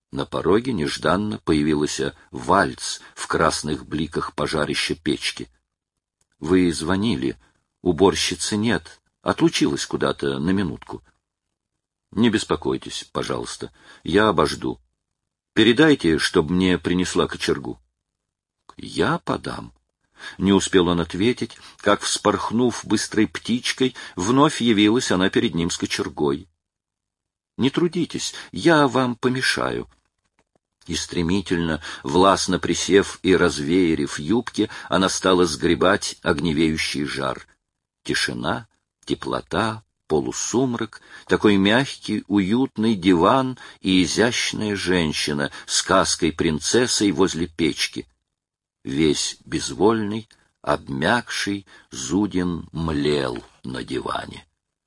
На пороге нежданно появился Вальц в красных бликах пожарища печки. — Вы звонили. Уборщицы нет. Отлучилась куда-то на минутку. — Не беспокойтесь, пожалуйста. Я обожду. Передайте, чтоб мне принесла кочергу. — Я подам. Не успел он ответить, как, вспорхнув быстрой птичкой, вновь явилась она перед ним с кочергой. — Не трудитесь, я вам помешаю. И стремительно, властно присев и развеерив юбки, она стала сгребать огневеющий жар. Тишина, теплота, полусумрак, такой мягкий, уютный диван и изящная женщина с каской-принцессой возле печки. Весь безвольный, обмякший, Зудин млел на диване.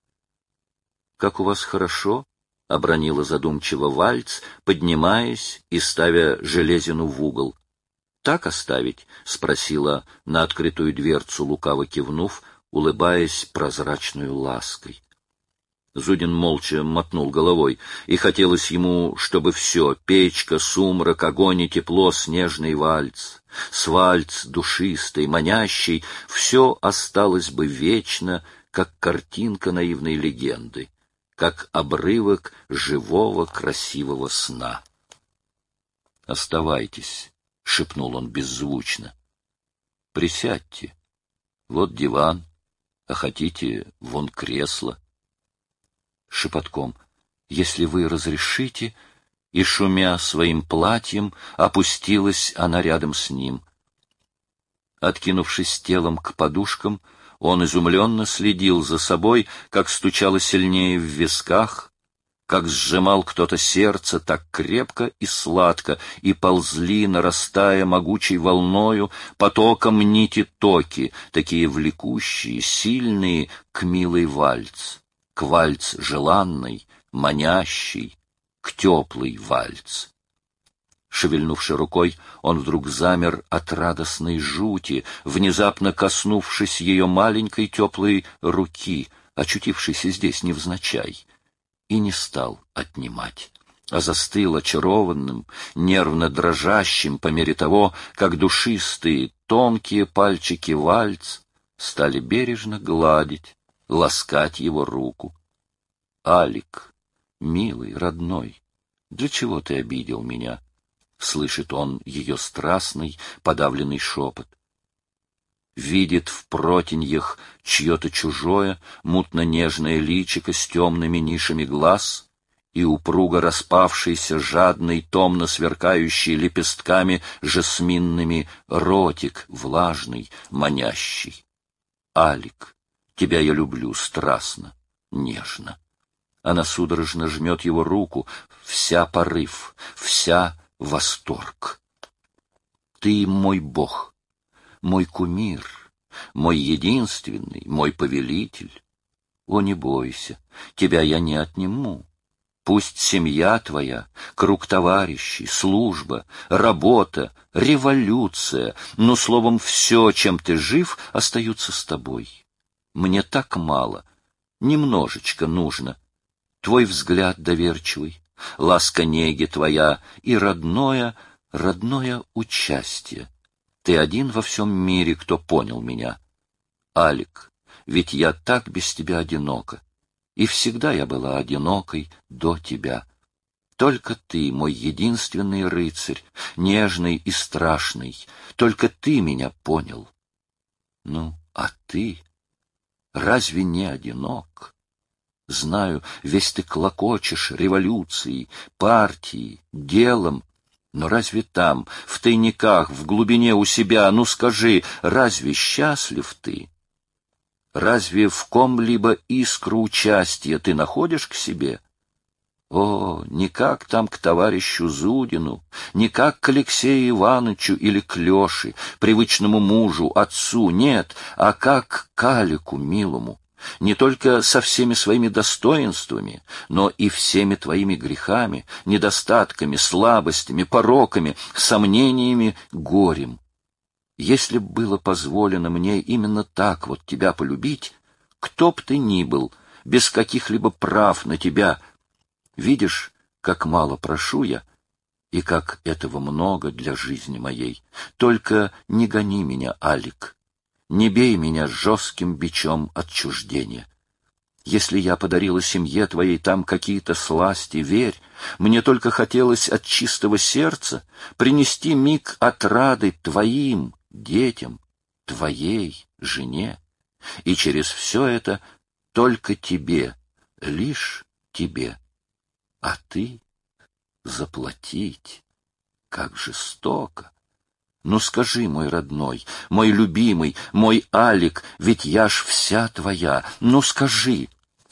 — Как у вас хорошо? — обронила задумчиво Вальц, поднимаясь и ставя железину в угол. — Так оставить? — спросила на открытую дверцу, лукаво кивнув, улыбаясь прозрачной лаской. Зудин молча мотнул головой, и хотелось ему, чтобы все — печка, сумрак, огонь и тепло, снежный вальц, с вальц душистый, манящий — все осталось бы вечно, как картинка наивной легенды, как обрывок живого красивого сна. — Оставайтесь, — шепнул он беззвучно. — Присядьте. Вот диван, а хотите, вон кресло. Шепотком: если вы разрешите, и, шумя своим платьем, опустилась она рядом с ним. Откинувшись телом к подушкам, он изумленно следил за собой, как стучало сильнее в висках, как сжимал кто-то сердце так крепко и сладко, и ползли, нарастая могучей волною, потоком нити-токи, такие влекущие, сильные, к милой вальц, к вальц желанной, манящей, к теплый вальц. Шевельнувши рукой, он вдруг замер от радостной жути, внезапно коснувшись ее маленькой теплой руки, очутившейся здесь невзначай, и не стал отнимать, а застыл очарованным, нервно дрожащим по мере того, как душистые, тонкие пальчики вальц стали бережно гладить, ласкать его руку. — Алик, милый, родной, для чего ты обидел меня? — слышит он ее страстный, подавленный шепот. Видит в протеньях чье-то чужое, мутно-нежное личико с темными нишами глаз и упруго распавшийся, жадный, томно сверкающий лепестками жасминными ротик, влажный, манящий. Алик, тебя я люблю страстно, нежно. Она судорожно жмет его руку, вся порыв, вся восторг. Ты мой Бог, мой кумир, мой единственный, мой повелитель. О, не бойся, тебя я не отниму. Пусть семья твоя, круг товарищей, служба, работа, революция, но, словом, все, чем ты жив, остаются с тобой. Мне так мало, немножечко нужно. Твой взгляд доверчивый, ласка неги твоя и родное участие. Ты один во всем мире, кто понял меня. Алик, ведь я так без тебя одинока. И всегда я была одинокой до тебя. Только ты, мой единственный рыцарь, нежный и страшный, только ты меня понял. Ну, а ты разве не одинок? Знаю, весь ты клокочешь революцией, партией, делом, но разве там, в тайниках, в глубине у себя, ну скажи, разве счастлив ты? Разве в ком-либо искру участия ты находишь к себе? О, не как там к товарищу Зудину, не как к Алексею Ивановичу или к Леше, привычному мужу, отцу, нет, а как к Алику милому, не только со всеми своими достоинствами, но и всеми твоими грехами, недостатками, слабостями, пороками, сомнениями, горем. Если б было позволено мне именно так вот тебя полюбить, кто б ты ни был, без каких-либо прав на тебя, видишь, как мало прошу я, И как этого много для жизни моей. Только не гони меня, Алик, не бей меня жестким бичом отчуждения. Если я подарила семье твоей там какие-то сласти, верь, мне только хотелось от чистого сердца принести миг отрады твоим детям, твоей жене. И через все это только тебе, лишь тебе. А ты заплатить, как жестоко. Ну скажи, мой родной, мой любимый, мой Алик, ведь я ж вся твоя, ну скажи.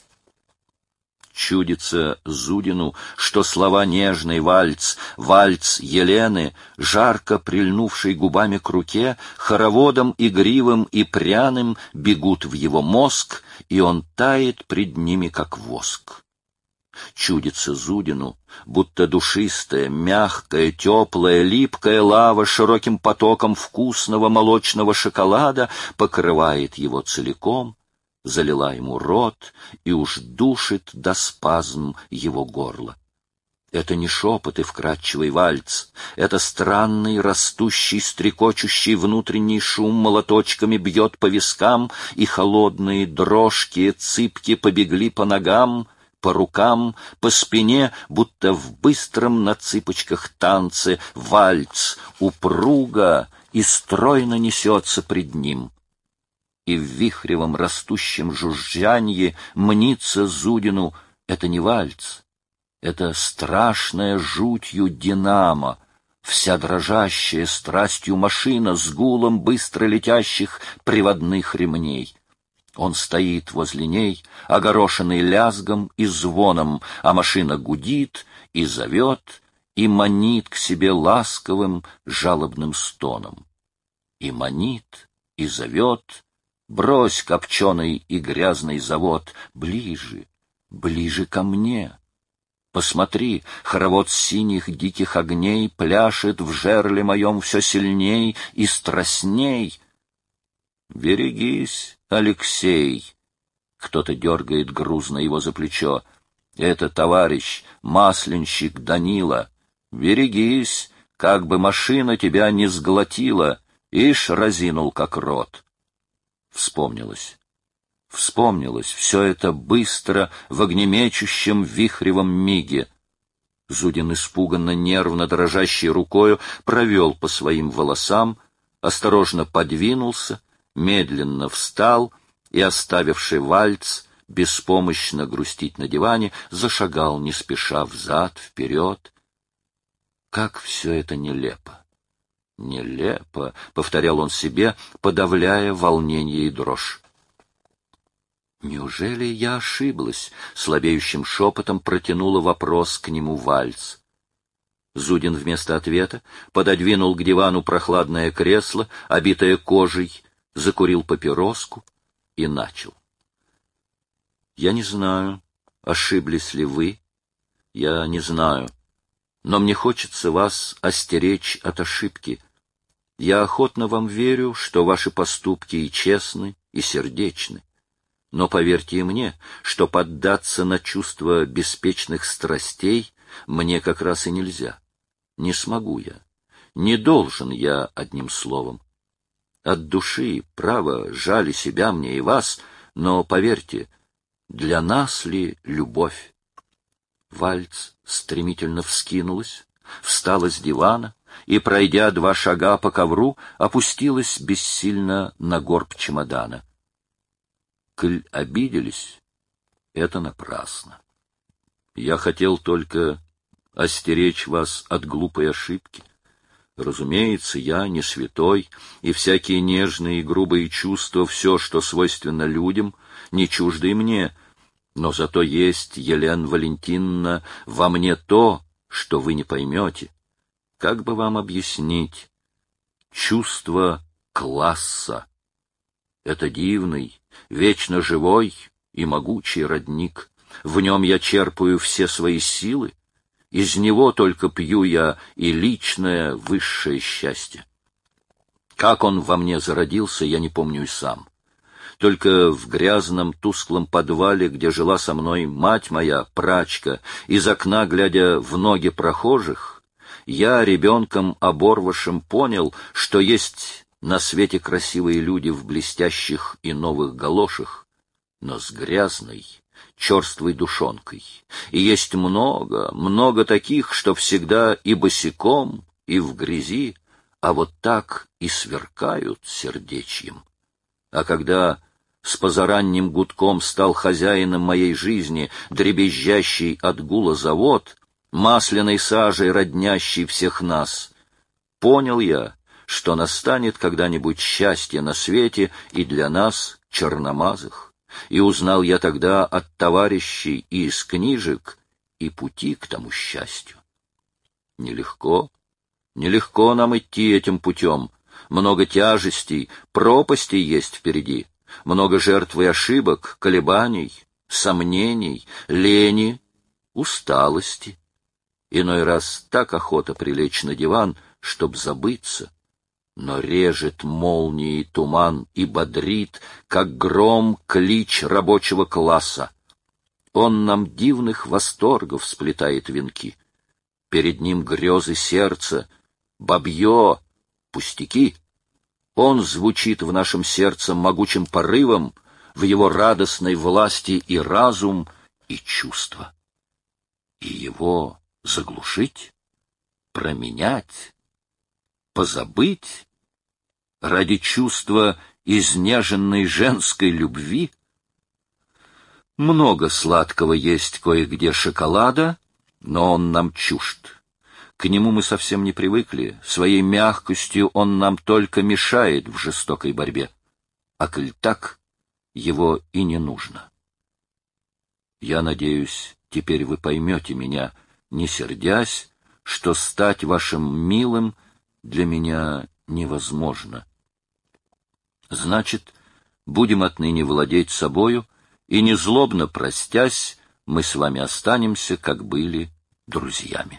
Чудится Зудину, что слова нежный вальс, вальс Елены, жарко прильнувшей губами к руке, хороводом игривым и пряным бегут в его мозг, и он тает пред ними, как воск. Чудится Зудину, будто душистая, мягкая, теплая, липкая лава широким потоком вкусного молочного шоколада покрывает его целиком, залила ему рот и уж душит до спазм его горло. Это не шепот и вкрадчивый вальс, это странный, растущий, стрекочущий внутренний шум молоточками бьет по вискам, и холодные дрожки, цыпки побегли по ногам, по рукам, по спине, будто в быстром на цыпочках танце вальс упруго и стройно несется пред ним. И в вихревом растущем жужжанье мнится Зудину — это не вальс, это страшная жутью динамо, вся дрожащая страстью машина с гулом быстро летящих приводных ремней. Он стоит возле ней, огорошенный лязгом и звоном, а машина гудит и зовет, и манит к себе ласковым жалобным стоном. И манит, и зовет: брось копченый и грязный завод, ближе, ближе ко мне. Посмотри, хоровод синих диких огней пляшет в жерле моем все сильней и страстней. Берегись, Алексей! Кто-то дергает грузно его за плечо. Это товарищ, масленщик Данила. Берегись, как бы машина тебя не сглотила, ишь разинул как рот. Вспомнилось все это быстро в огнемечущем вихревом миге. Зудин испуганно, нервно дрожащей рукою провел по своим волосам, осторожно подвинулся, медленно встал и, оставивший вальц, беспомощно грустить на диване, зашагал не спеша взад, вперед. Как все это нелепо! Нелепо, — повторял он себе, подавляя волнение и дрожь. Неужели я ошиблась? — слабеющим шепотом протянула вопрос к нему вальц. Зудин вместо ответа пододвинул к дивану прохладное кресло, обитое кожей, закурил папироску и начал. Я не знаю, ошиблись ли вы, я не знаю, но мне хочется вас остеречь от ошибки. Я охотно вам верю, что ваши поступки и честны, и сердечны. Но поверьте и мне, что поддаться на чувства беспечных страстей мне как раз и нельзя. Не смогу я, не должен я, одним словом. От души, право, жали себя мне и вас, но, поверьте, для нас ли любовь? Вальц стремительно вскинулась, встала с дивана и, пройдя 2 шага по ковру, опустилась бессильно на горб чемодана. Коль обиделись, это напрасно. Я хотел только остеречь вас от глупой ошибки. Разумеется, я не святой, и всякие нежные и грубые чувства, все, что свойственно людям, не чуждо и мне, но зато есть, Елена Валентиновна, во мне то, что вы не поймете. Как бы вам объяснить? Чувство класса. Это дивный, вечно живой и могучий родник. В нем я черпаю все свои силы. Из него только пью я и личное высшее счастье. Как он во мне зародился, я не помню и сам. Только в грязном тусклом подвале, где жила со мной мать моя, прачка, из окна, глядя в ноги прохожих, я, ребенком-оборвышем, понял, что есть на свете красивые люди в блестящих и новых галошах, но с грязной, черствой душонкой. И есть много, много таких, что всегда и босиком, и в грязи, а вот так и сверкают сердечьем. А когда с позаранним гудком стал хозяином моей жизни дребезжащий от гула завод, масляной сажей роднящий всех нас, понял я, что настанет когда-нибудь счастье на свете и для нас, черномазых, и узнал я тогда от товарищей и из книжек и пути к тому счастью. Нелегко, нелегко нам идти этим путем, много тяжестей, пропастей есть впереди, много жертв и ошибок, колебаний, сомнений, лени, усталости. Иной раз так охота прилечь на диван, чтоб забыться, но режет молнией туман и бодрит, как гром, клич рабочего класса. Он нам дивных восторгов сплетает венки. Перед ним грезы сердца, бабье, пустяки. Он звучит в нашем сердце могучим порывом, в его радостной власти и разум, и чувство. И его заглушить, променять, позабыть ради чувства изнеженной женской любви? Много сладкого есть кое-где шоколада, но он нам чужд. К нему мы совсем не привыкли, своей мягкостью он нам только мешает в жестокой борьбе. А коль так, его и не нужно. Я надеюсь, теперь вы поймете меня, не сердясь, что стать вашим милым для меня невозможно. Значит, будем отныне владеть собою, и незлобно простясь, мы с вами останемся, как были, друзьями.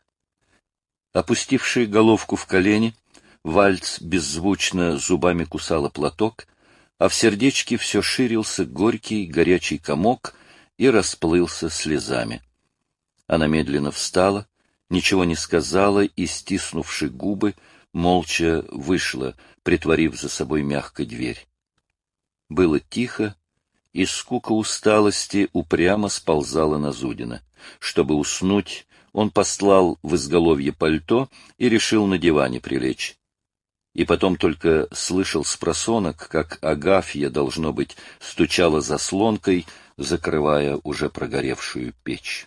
Опустивший головку в колени, Вальц беззвучно зубами кусала платок, а в сердечке все ширился горький горячий комок и расплылся слезами. Она медленно встала, ничего не сказала и, стиснувши губы, молча вышла, притворив за собой мягко дверь. Было тихо, и скука усталости упрямо сползала на Зудина. Чтобы уснуть, он послал в изголовье пальто и решил на диване прилечь. И потом только слышал спросонок, как Агафья, должно быть, стучала заслонкой, закрывая уже прогоревшую печь.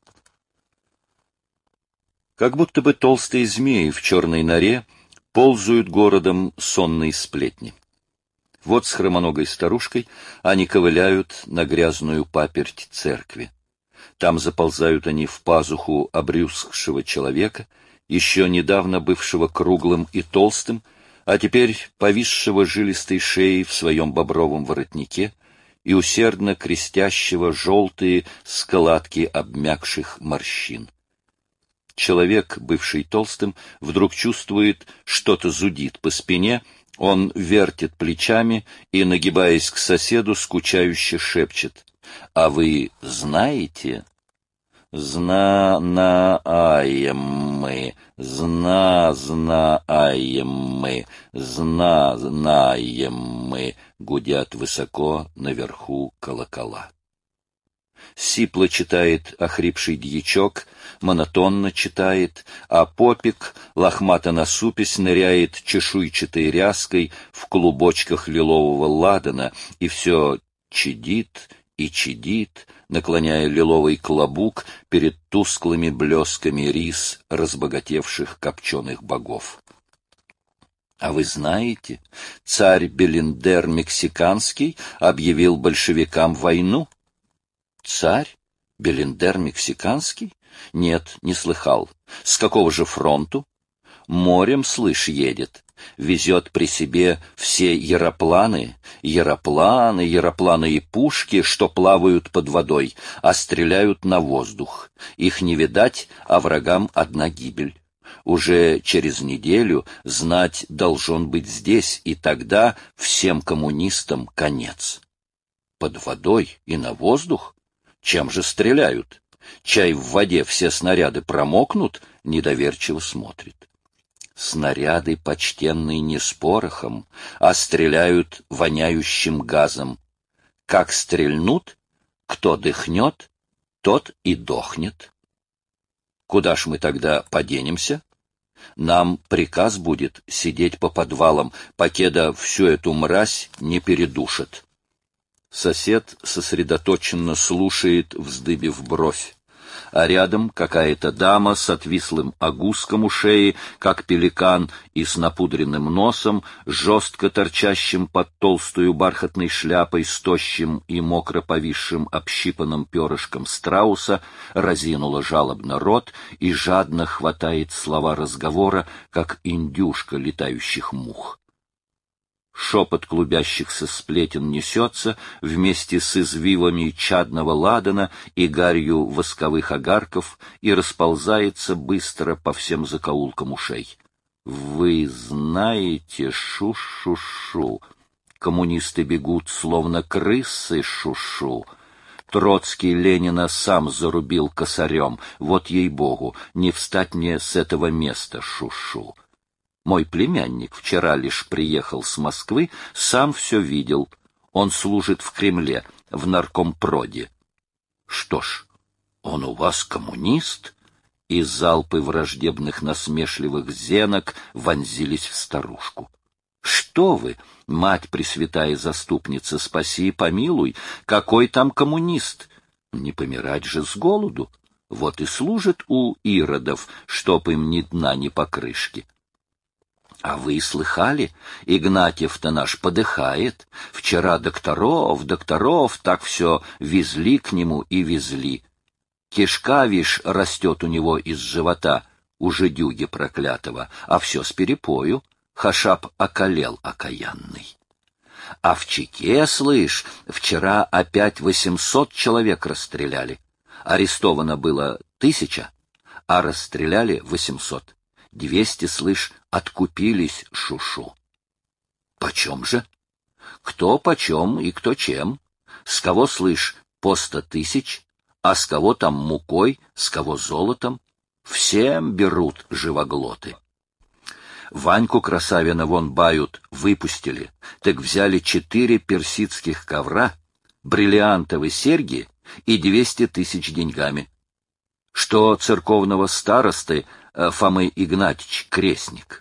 Как будто бы толстые змеи в черной норе ползают городом сонные сплетни. Вот с хромоногой старушкой они ковыляют на грязную паперть церкви. Там заползают они в пазуху обрюзгшего человека, еще недавно бывшего круглым и толстым, а теперь повисшего жилистой шеей в своем бобровом воротнике и усердно крестящего желтые складки обмякших морщин. Человек, бывший толстым, вдруг чувствует, что-то зудит по спине, он вертит плечами и, нагибаясь к соседу, скучающе шепчет: «А вы знаете?» «Знаем мы, знаем мы, знаем мы», — гудят высоко наверху колокола. Сипло читает охрипший дьячок, монотонно читает, а попик, лохмато насупясь, ныряет чешуйчатой ряской в клубочках лилового ладана и все чадит и чадит, наклоняя лиловый клобук перед тусклыми блесками рис разбогатевших копченых богов. А вы знаете, царь Белиндер Мексиканский объявил большевикам войну? Царь? Белиндер Мексиканский? Нет, не слыхал. С какого же фронту? Морем, слышь, едет. Везет при себе все яропланы и пушки, что плавают под водой, а стреляют на воздух. Их не видать, а врагам одна гибель. Уже через неделю знать должен быть здесь, и тогда всем коммунистам конец. Под водой и на воздух? Чем же стреляют? Чай в воде все снаряды промокнут, недоверчиво смотрит. Снаряды почтенные не с порохом, а стреляют воняющим газом. Как стрельнут, кто дыхнет, тот и дохнет. Куда ж мы тогда поденемся? Нам приказ будет сидеть по подвалам, покеда всю эту мразь не передушат. Сосед сосредоточенно слушает, вздыбив бровь. А рядом какая-то дама с отвислым огуском у шеи, как пеликан, и с напудренным носом, жестко торчащим под толстую бархатной шляпой с тощим и мокро повисшим общипанным перышком страуса, разинула жалобно рот и жадно хватает слова разговора, как индюшка летающих мух. Шепот клубящихся сплетен несется вместе с извивами чадного ладана и гарью восковых огарков и расползается быстро по всем закоулкам ушей. Вы знаете, шу-шу-шу, коммунисты бегут, словно крысы, шу-шу. Троцкий Ленина сам зарубил косарем, вот ей-богу, не встать мне с этого места, шу-шу. Мой племянник вчера лишь приехал с Москвы, сам все видел. Он служит в Кремле, в наркомпроде. Что ж, он у вас коммунист? И залпы враждебных насмешливых зенок вонзились в старушку. Что вы, мать пресвятая заступница, спаси и помилуй, какой там коммунист? Не помирать же с голоду. Вот и служит у иродов, чтоб им ни дна, ни покрышки. А вы слыхали? Игнатьев-то наш подыхает. Вчера докторов, так все везли к нему и везли. Кишка, вишь, растет у него из живота, у жидюги проклятого, а все с перепою. Хашаб околел окаянный. А в Чеке, слышь, вчера опять 800 человек расстреляли. Арестовано было 1000, а расстреляли 800. 200, слышь, откупились, шу-шу. Почем же? Кто почем и кто чем? С кого, слышь, по 100 000, а с кого там мукой, с кого золотом? Всем берут живоглоты. Ваньку Красавина вон бают, выпустили, так взяли 4 персидских ковра, бриллиантовые серьги и 200 000 деньгами. Что церковного старосты Фомы Игнатьич крестник.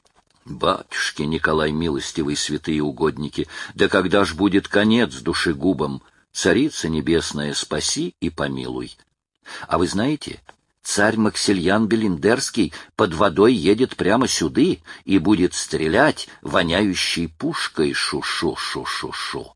Батюшки Николай милостивый, святые угодники, да когда ж будет конец душегубам? Царица небесная, спаси и помилуй. А вы знаете, царь Максильян Белиндерский под водой едет прямо сюды и будет стрелять воняющей пушкой шу-шу-шу-шу-шу.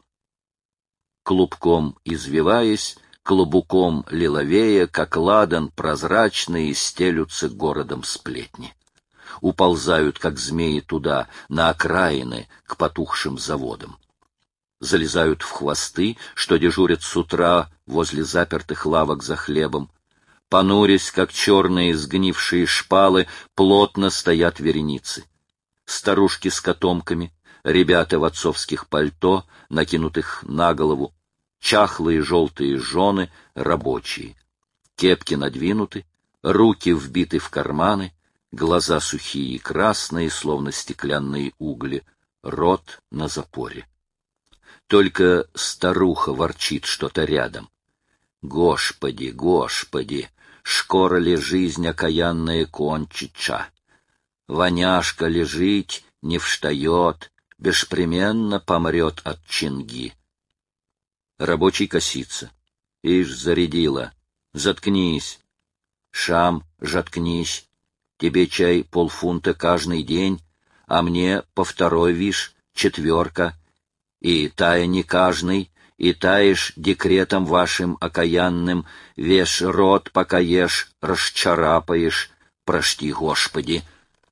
Клубком извиваясь, клубуком лиловея, как ладан прозрачные, стелются городом сплетни. Уползают, как змеи, туда, на окраины, к потухшим заводам. Залезают в хвосты, что дежурят с утра возле запертых лавок за хлебом. Понурясь, как черные сгнившие шпалы, плотно стоят вереницы. Старушки с котомками, ребята в отцовских пальто, накинутых на голову, чахлые желтые жены, рабочие. Кепки надвинуты, руки вбиты в карманы, глаза сухие и красные, словно стеклянные угли, рот на запоре. Только старуха ворчит что-то рядом. Господи, Господи, скоро ли жизнь окаянная кончится? Воняшка лежить не встает, беспременно помрет от чинги. Рабочий косится. Ишь, зарядила. Заткнись. Шам, заткнись. Тебе чай полфунта каждый день, а мне по 2, вишь, 4. И тая не каждый, и таешь декретом вашим окаянным, веш рот, пока ешь, расчарапаешь, прости, Господи.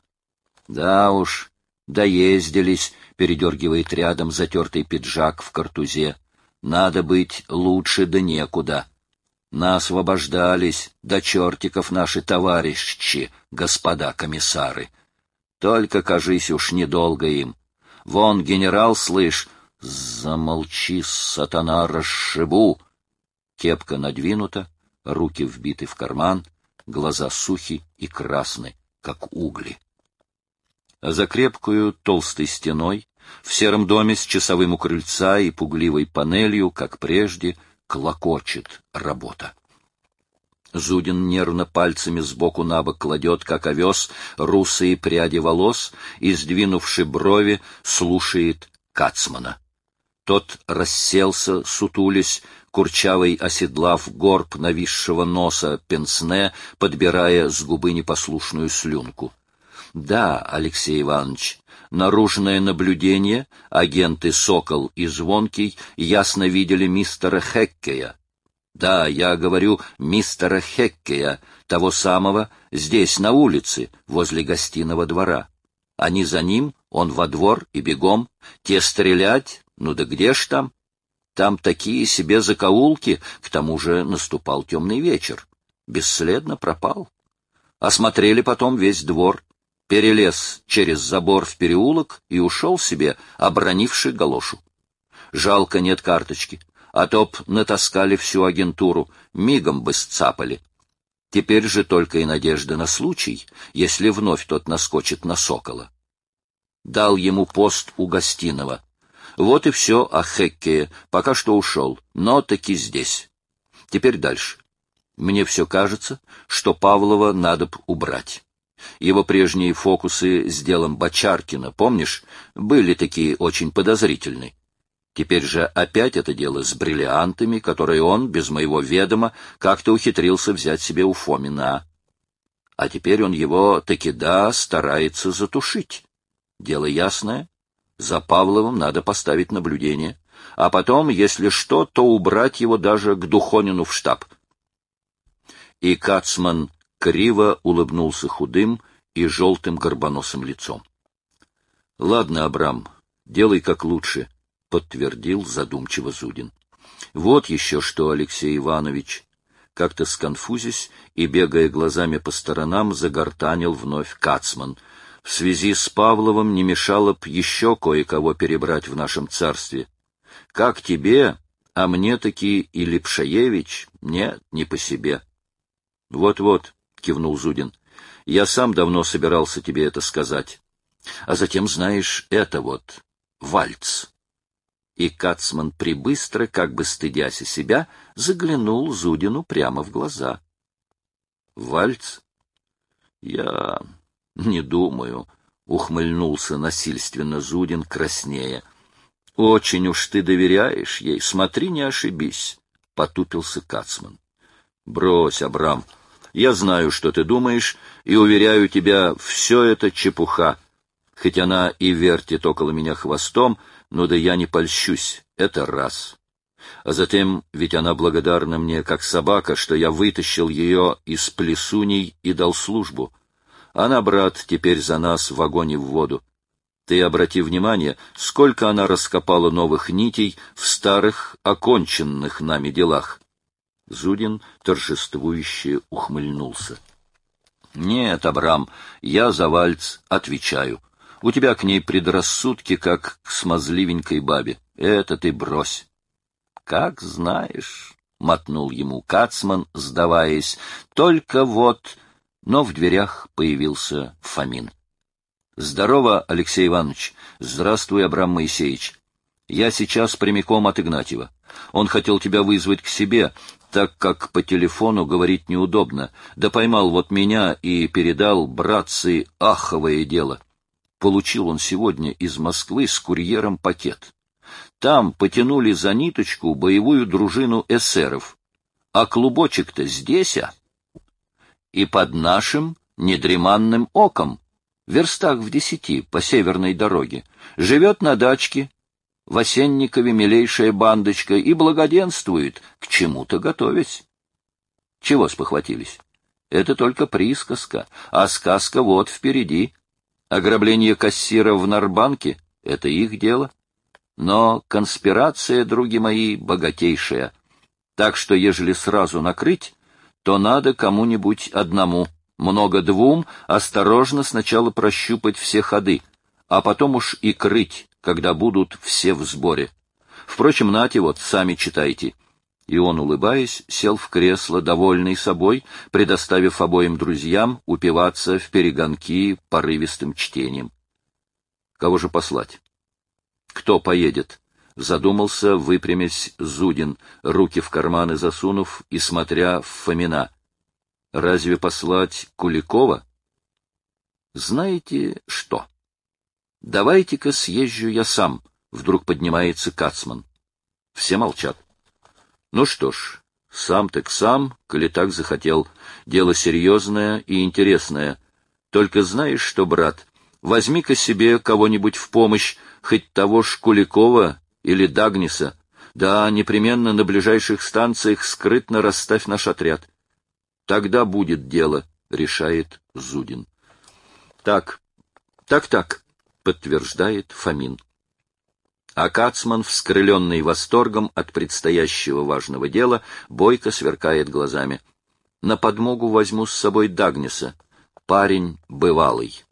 Да уж, доездились, передергивает рядом затертый пиджак в картузе. Надо быть лучше да некуда. Наосвобождались до чертиков наши товарищи, господа комиссары. Только, кажись, уж недолго им. Вон генерал, слышь, замолчи, сатана, расшибу. Кепка надвинута, руки вбиты в карман, глаза сухи и красны, как угли. А за крепкую толстой стеной, в сером доме с часовым у крыльца и пугливой панелью, как прежде, клокочет работа. Зудин нервно пальцами сбоку на бок кладет, как овес, русые пряди волос и, сдвинувши брови, слушает Кацмана. Тот расселся, сутулясь, курчавый оседлав горб нависшего носа пенсне, подбирая с губы непослушную слюнку. Да, Алексей Иванович, наружное наблюдение, агенты Сокол и Звонкий ясно видели мистера Хеккея. Да, я говорю мистера Хеккея, того самого, здесь, на улице, возле гостиного двора. Они за ним, он во двор и бегом. Те стрелять, ну да где ж там? Там такие себе закоулки, к тому же наступал темный вечер. Бесследно пропал. Осмотрели потом весь двор, перелез через забор в переулок и ушел себе, обронивший галошу. Жалко, нет карточки, а то б натаскали всю агентуру, мигом бы сцапали. Теперь же только и надежда на случай, если вновь тот наскочит на Сокола. Дал ему пост у гостиного. Вот и все о Хеккее, пока что ушел, но таки здесь. Теперь дальше. Мне все кажется, что Павлова надо б убрать. Его прежние фокусы с делом Бочаркина, помнишь, были такие очень подозрительные. Теперь же опять это дело с бриллиантами, которые он, без моего ведома, как-то ухитрился взять себе у Фомина. А теперь он его таки да старается затушить. Дело ясное. За Павловым надо поставить наблюдение. А потом, если что, то убрать его даже к Духонину в штаб. И Кацман криво улыбнулся худым и желтым горбоносым лицом. — Ладно, Абрам, делай как лучше, — подтвердил задумчиво Зудин. — Вот еще что, Алексей Иванович. Как-то сконфузясь и, бегая глазами по сторонам, загортанил вновь Кацман. В связи с Павловым не мешало б еще кое-кого перебрать в нашем царстве. Как тебе, а мне таки и Лепшаевич, нет, не по себе. — Вот-вот, — кивнул Зудин, — я сам давно собирался тебе это сказать. А затем, знаешь, это вот, вальц. И Кацман прибыстро, как бы стыдясь себя, заглянул Зудину прямо в глаза. — Вальц? — Я не думаю, — ухмыльнулся насильственно Зудин, краснея. — Очень уж ты доверяешь ей, смотри, не ошибись, — потупился Кацман. — Брось, Абрам, я знаю, что ты думаешь, и, уверяю тебя, все это чепуха. Хоть она и вертит около меня хвостом, но да я не польщусь, это раз. А затем, ведь она благодарна мне, как собака, что я вытащил ее из плесуней и дал службу. Она, брат, теперь за нас в огонь и в воду. Ты обрати внимание, сколько она раскопала новых нитей в старых, оконченных нами делах. Зудин торжествующе ухмыльнулся. — Нет, Абрам, я за вальц отвечаю. У тебя к ней предрассудки, как к смазливенькой бабе. Это ты брось. — Как знаешь, — мотнул ему Кацман, сдаваясь. — Только вот... Но в дверях появился Фомин. — Здорово, Алексей Иванович. Здравствуй, Абрам Моисеевич. Я сейчас прямиком от Игнатьева. Он хотел тебя вызвать к себе, так как по телефону говорить неудобно. Да поймал вот меня и передал, братцы, аховое дело. Получил он сегодня из Москвы с курьером пакет. Там потянули за ниточку боевую дружину эсеров. А клубочек-то здесь, а? И под нашим недреманным оком, в верстах в 10 по северной дороге, живет на дачке, в Осенникове милейшая бандочка, и благоденствует, к чему-то готовясь. Чего спохватились? Это только присказка, а сказка вот впереди. Ограбление кассира в Нарбанке — это их дело. Но конспирация, други мои, богатейшая. Так что, ежели сразу накрыть, то надо кому-нибудь одному, много двум, осторожно сначала прощупать все ходы, а потом уж и крыть, когда будут все в сборе. Впрочем, нате вот, сами читайте. И он, улыбаясь, сел в кресло, довольный собой, предоставив обоим друзьям упиваться в перегонки порывистым чтением. Кого же послать? Кто поедет? Задумался, выпрямясь, Зудин, руки в карманы засунув и смотря в Фомина. Разве послать Куликова? Знаете что? Давайте-ка съезжу я сам, вдруг поднимается Кацман. Все молчат. Ну что ж, сам так сам, коли так захотел. Дело серьезное и интересное. Только знаешь что, брат, возьми-ка себе кого-нибудь в помощь, хоть того ж Куликова или Дагниса. Да, непременно на ближайших станциях скрытно расставь наш отряд. Тогда будет дело, решает Зудин. Так, подтверждает Фомин. А Кацман, вскрыленный восторгом от предстоящего важного дела, бойко сверкает глазами. На подмогу возьму с собой Дагниса. Парень бывалый.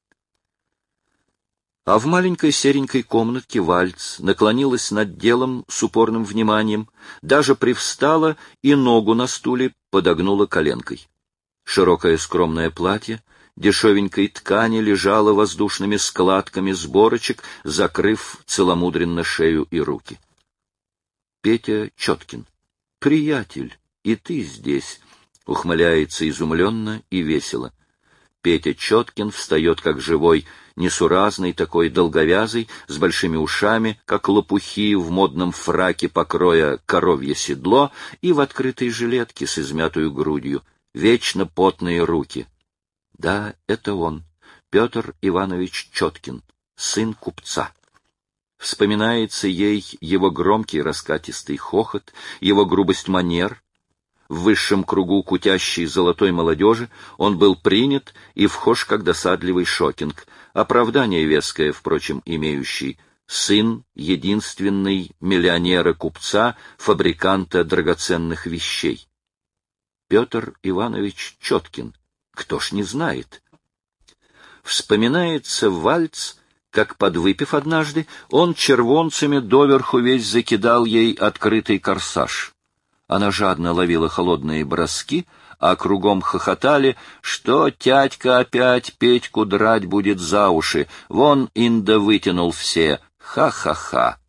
А в маленькой серенькой комнатке Вальц наклонилась над делом с упорным вниманием, даже привстала и ногу на стуле подогнула коленкой. Широкое скромное платье дешевенькой ткани лежало воздушными складками сборочек, закрыв целомудренно шею и руки. Петя Четкин. «Приятель, и ты здесь», — ухмыляется изумленно и весело. Петя Четкин встает как живой, несуразный такой, долговязый, с большими ушами, как лопухи в модном фраке покроя коровье седло и в открытой жилетке с измятую грудью, вечно потные руки. Да, это он, Петр Иванович Четкин, сын купца. Вспоминается ей его громкий раскатистый хохот, его грубость манер. В высшем кругу кутящей золотой молодежи он был принят и вхож как досадливый шокинг, оправдание веское, впрочем, имеющий, сын единственный миллионера-купца, фабриканта драгоценных вещей. Петр Иванович Четкин, кто ж не знает? Вспоминается вальц, как, подвыпив однажды, он червонцами доверху весь закидал ей открытый корсаж. Она жадно ловила холодные броски, а кругом хохотали, что тядька опять Петьку драть будет за уши, вон инда вытянул все, ха-ха-ха.